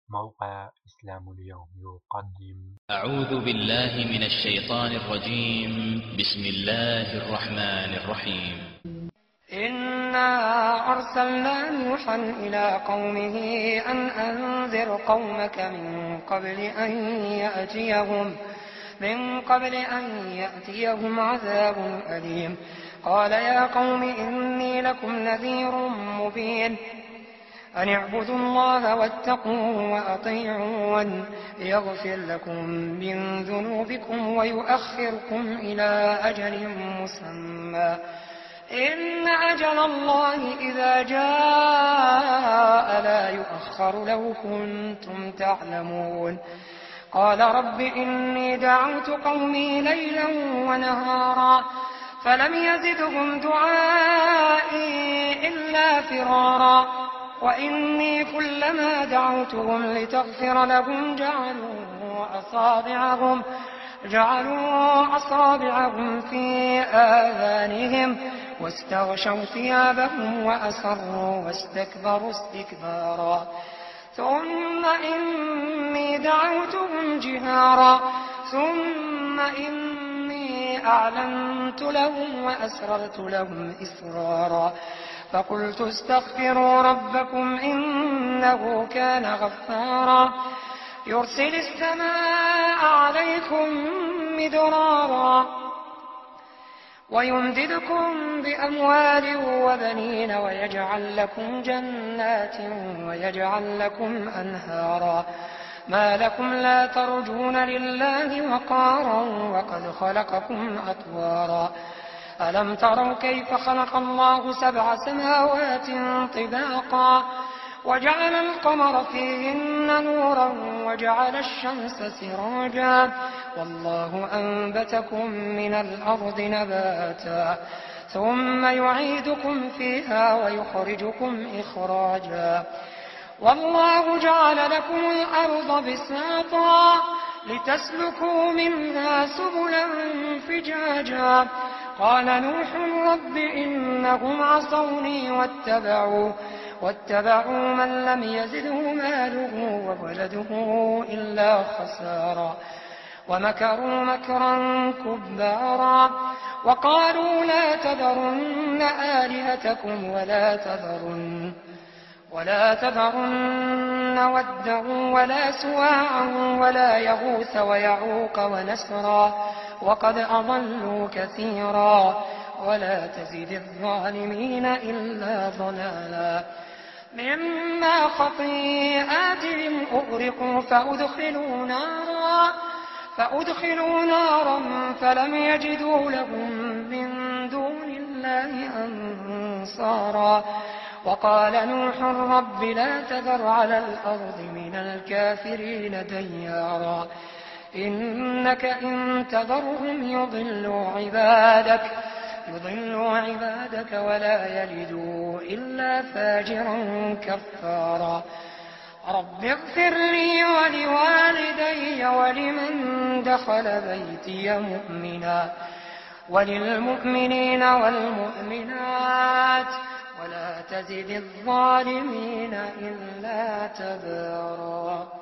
موقع إسلام اليوم يقدم. أعوذ بالله من الشيطان الرجيم. بسم الله الرحمن الرحيم. إنا أرسلنا نوحا إلى قومه أن أنذر قومك من قبل أن يأتيهم عذاب أليم. قال يا قوم إني لكم نذير مبين أن اعبدوا الله واتقوه وأطيعون يغفر لكم من ذنوبكم ويؤخركم إلى أجل مسمى إن أجل الله إذا جاء لا يؤخر لو كنتم تعلمون. قال رب إني دعوت قومي ليلا ونهارا فلم يزدهم دعائي إلا فرارا وإني كلما دعوتهم لتغفر لهم جعلوا أصابعهم في آذانهم واستغشوا ثيابهم وأسروا واستكبروا استكبارا ثم إني دعوتهم جهارا ثم إني أعلنت لهم وأسررت لهم إسرارا فقلت استغفروا ربكم إنه كان غفارا يرسل السماء عليكم مدرارا ويمددكم بأموال وبنين ويجعل لكم جنات ويجعل لكم أنهارا ما لكم لا ترجون لله وقارا وقد خلقكم أطوارا ألم تروا كيف خلق الله 7 سماوات طباقا وجعل القمر فيهن نورا وجعل الشمس سراجا والله أنبتكم من الأرض نباتا ثم يعيدكم فيها ويخرجكم إخراجا والله جعل لكم الأرض بساطا لتسلكوا منها سبلا فجاجا قال نوح رب إنهم عصوني واتبعوا من لم يزده ماله وولده إلا خسارا ومكروا مكرا كبارا وقالوا لا تذرن آلهتكم ولا تذرن ودا ولا سواعا ولا يغوث ويعوق ونسرا وقد أضلوا كثيرا ولا تزد الظالمين إلا ضلالا مما خطيئاتهم أغرقوا فأدخلوا نارا فلم يجدوا لهم من دون الله أنصارا وقال نوح رب لا تذر على الأرض من الكافرين ديارا إنك إن تذرهم يضلوا عبادك ولا يلدوا إلا فاجرا كفارا رب اغفر لي ولوالدي ولمن دخل بيتي مؤمنا وللمؤمنين والمؤمنات ولا تزد الظالمين إلا تبارا.